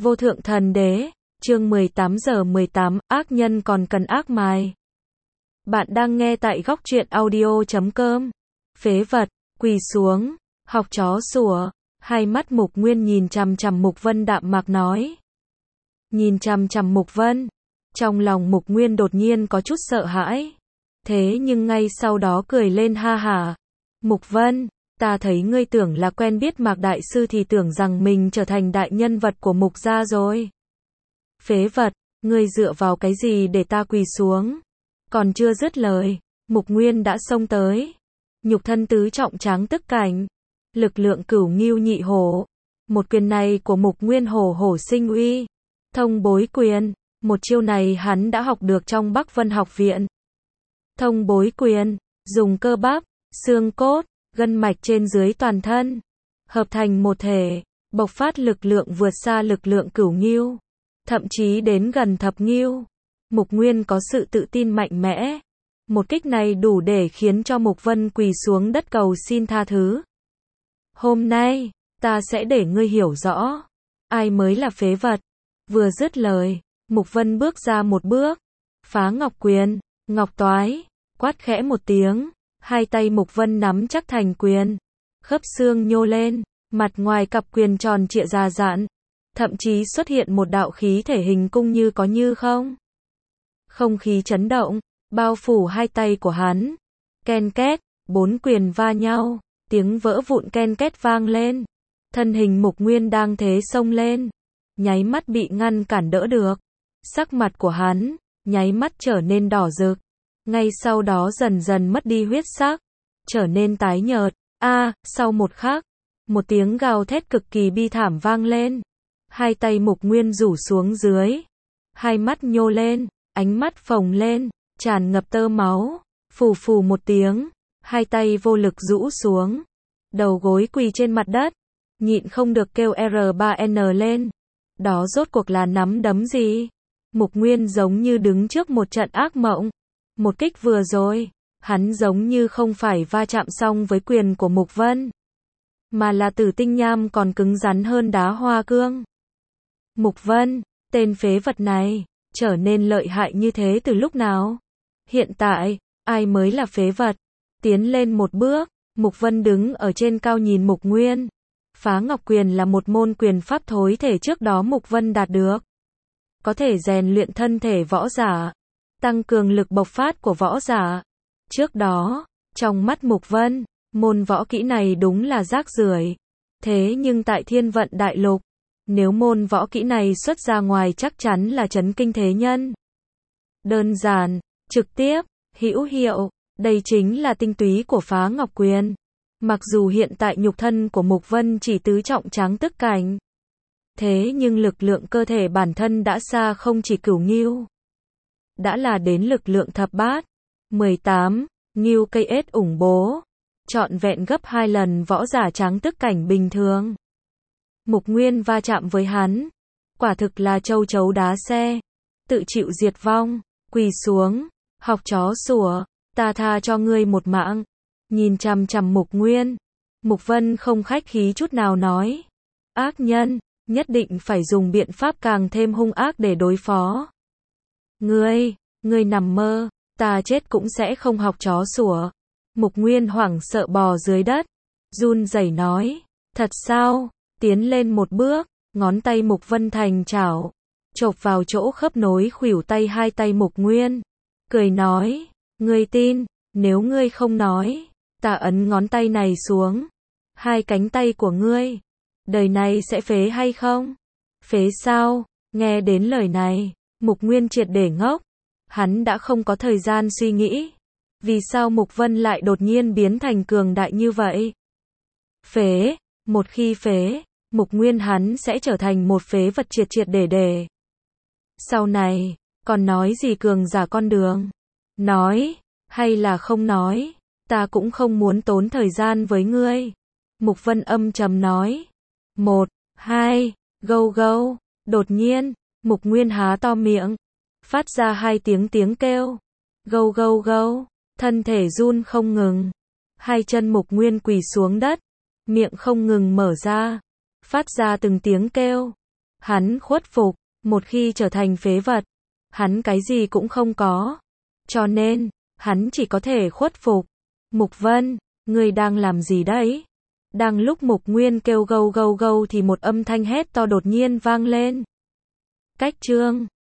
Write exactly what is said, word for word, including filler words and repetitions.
Vô thượng thần đế, chương mười tám giờ mười tám, ác nhân còn cần ác mài. Bạn đang nghe tại góc truyện audio chấm com. Phế vật, quỳ xuống, học chó sủa, hai mắt Mục Nguyên nhìn chằm chằm Mục Vân đạm mạc nói. Nhìn chằm chằm Mục Vân, trong lòng Mục Nguyên đột nhiên có chút sợ hãi. Thế nhưng ngay sau đó cười lên ha hả. Mục Vân, ta thấy ngươi tưởng là quen biết Mạc Đại Sư thì tưởng rằng mình trở thành đại nhân vật của Mục gia rồi. Phế vật, ngươi dựa vào cái gì để ta quỳ xuống? Còn chưa dứt lời, Mục Nguyên đã xông tới. Nhục thân tứ trọng tráng tức cảnh, lực lượng cửu ngưu nhị hổ. Một quyền này của Mục Nguyên hổ hổ sinh uy. Thông bối quyền, một chiêu này hắn đã học được trong Bắc Vân học viện. Thông bối quyền, dùng cơ bắp, xương cốt, gân mạch trên dưới toàn thân, hợp thành một thể, bộc phát lực lượng vượt xa lực lượng cửu ngưu, thậm chí đến gần thập ngưu. Mục Nguyên có sự tự tin mạnh mẽ. Một kích này đủ để khiến cho Mục Vân quỳ xuống đất cầu xin tha thứ. Hôm nay, ta sẽ để ngươi hiểu rõ, ai mới là phế vật. Vừa dứt lời, Mục Vân bước ra một bước, phá ngọc quyền, ngọc toái, quát khẽ một tiếng, hai tay Mục Vân nắm chắc thành quyền, khớp xương nhô lên, mặt ngoài cặp quyền tròn trịa già dặn, thậm chí xuất hiện một đạo khí thể hình cung như có như không. Không khí chấn động, bao phủ hai tay của hắn. Ken két, bốn quyền va nhau, tiếng vỡ vụn ken két vang lên. Thân hình Mục Nguyên đang thế xông lên, nháy mắt bị ngăn cản đỡ được. Sắc mặt của hắn, nháy mắt trở nên đỏ rực. Ngay sau đó dần dần mất đi huyết sắc, trở nên tái nhợt. A, à, sau một khắc, một tiếng gào thét cực kỳ bi thảm vang lên. Hai tay Mục Nguyên rủ xuống dưới, hai mắt nhô lên, ánh mắt phồng lên, tràn ngập tơ máu, phù phù một tiếng, hai tay vô lực rũ xuống, đầu gối quỳ trên mặt đất, nhịn không được kêu R ba N lên. Đó rốt cuộc là nắm đấm gì? Mục Nguyên giống như đứng trước một trận ác mộng. Một kích vừa rồi, hắn giống như không phải va chạm xong với quyền của Mục Vân, mà là tử tinh nham còn cứng rắn hơn đá hoa cương. Mục Vân, tên phế vật này, trở nên lợi hại như thế từ lúc nào? Hiện tại, ai mới là phế vật? Tiến lên một bước, Mục Vân đứng ở trên cao nhìn Mục Nguyên. Phá ngọc quyền là một môn quyền pháp thối thể trước đó Mục Vân đạt được. Có thể rèn luyện thân thể võ giả, tăng cường lực bộc phát của võ giả. Trước đó, trong mắt Mục Vân, môn võ kỹ này đúng là rác rưởi. Thế nhưng tại Thiên Vận Đại Lục, nếu môn võ kỹ này xuất ra ngoài chắc chắn là chấn kinh thế nhân. Đơn giản, trực tiếp, hữu hiệu, đây chính là tinh túy của phá ngọc quyền. Mặc dù hiện tại nhục thân của Mục Vân chỉ tứ trọng tráng tức cảnh, thế nhưng lực lượng cơ thể bản thân đã xa không chỉ cửu ngưu, đã là đến lực lượng thập bát, mười tám, ngưu cây ết ủng bố, trọn vẹn gấp hai lần võ giả tráng tức cảnh bình thường. Mục Nguyên va chạm với hắn, quả thực là châu chấu đá xe, tự chịu diệt vong, quỳ xuống, học chó sủa, ta tha cho ngươi một mạng. Nhìn chằm chằm Mục Nguyên, Mục Vân không khách khí chút nào nói, ác nhân, nhất định phải dùng biện pháp càng thêm hung ác để đối phó. Ngươi, ngươi nằm mơ, ta chết cũng sẽ không học chó sủa. Mục Nguyên hoảng sợ bò dưới đất, run rẩy nói, thật sao? Tiến lên một bước, ngón tay Mục Vân thành chảo, chộp vào chỗ khớp nối khuỷu tay hai tay Mục Nguyên, cười nói, ngươi tin, nếu ngươi không nói, ta ấn ngón tay này xuống, hai cánh tay của ngươi, đời này sẽ phế hay không? Phế sao? Nghe đến lời này, Mục Nguyên triệt để ngốc, hắn đã không có thời gian suy nghĩ, vì sao Mục Vân lại đột nhiên biến thành cường đại như vậy? Phế, một khi phế, Mục Nguyên hắn sẽ trở thành một phế vật triệt triệt để để. Sau này, còn nói gì cường giả con đường? Nói, hay là không nói, ta cũng không muốn tốn thời gian với ngươi. Mục Vân âm trầm nói. Một, hai, gâu gâu. Đột nhiên, Mục Nguyên há to miệng, phát ra hai tiếng tiếng kêu. Gâu gâu gâu, thân thể run không ngừng. Hai chân Mục Nguyên quỳ xuống đất, miệng không ngừng mở ra, phát ra từng tiếng kêu. Hắn khuất phục, một khi trở thành phế vật, hắn cái gì cũng không có. Cho nên, hắn chỉ có thể khuất phục. Mục Vân, ngươi đang làm gì đấy? Đang lúc Mục Nguyên kêu gâu gâu gâu thì một âm thanh hét to đột nhiên vang lên. Cách chương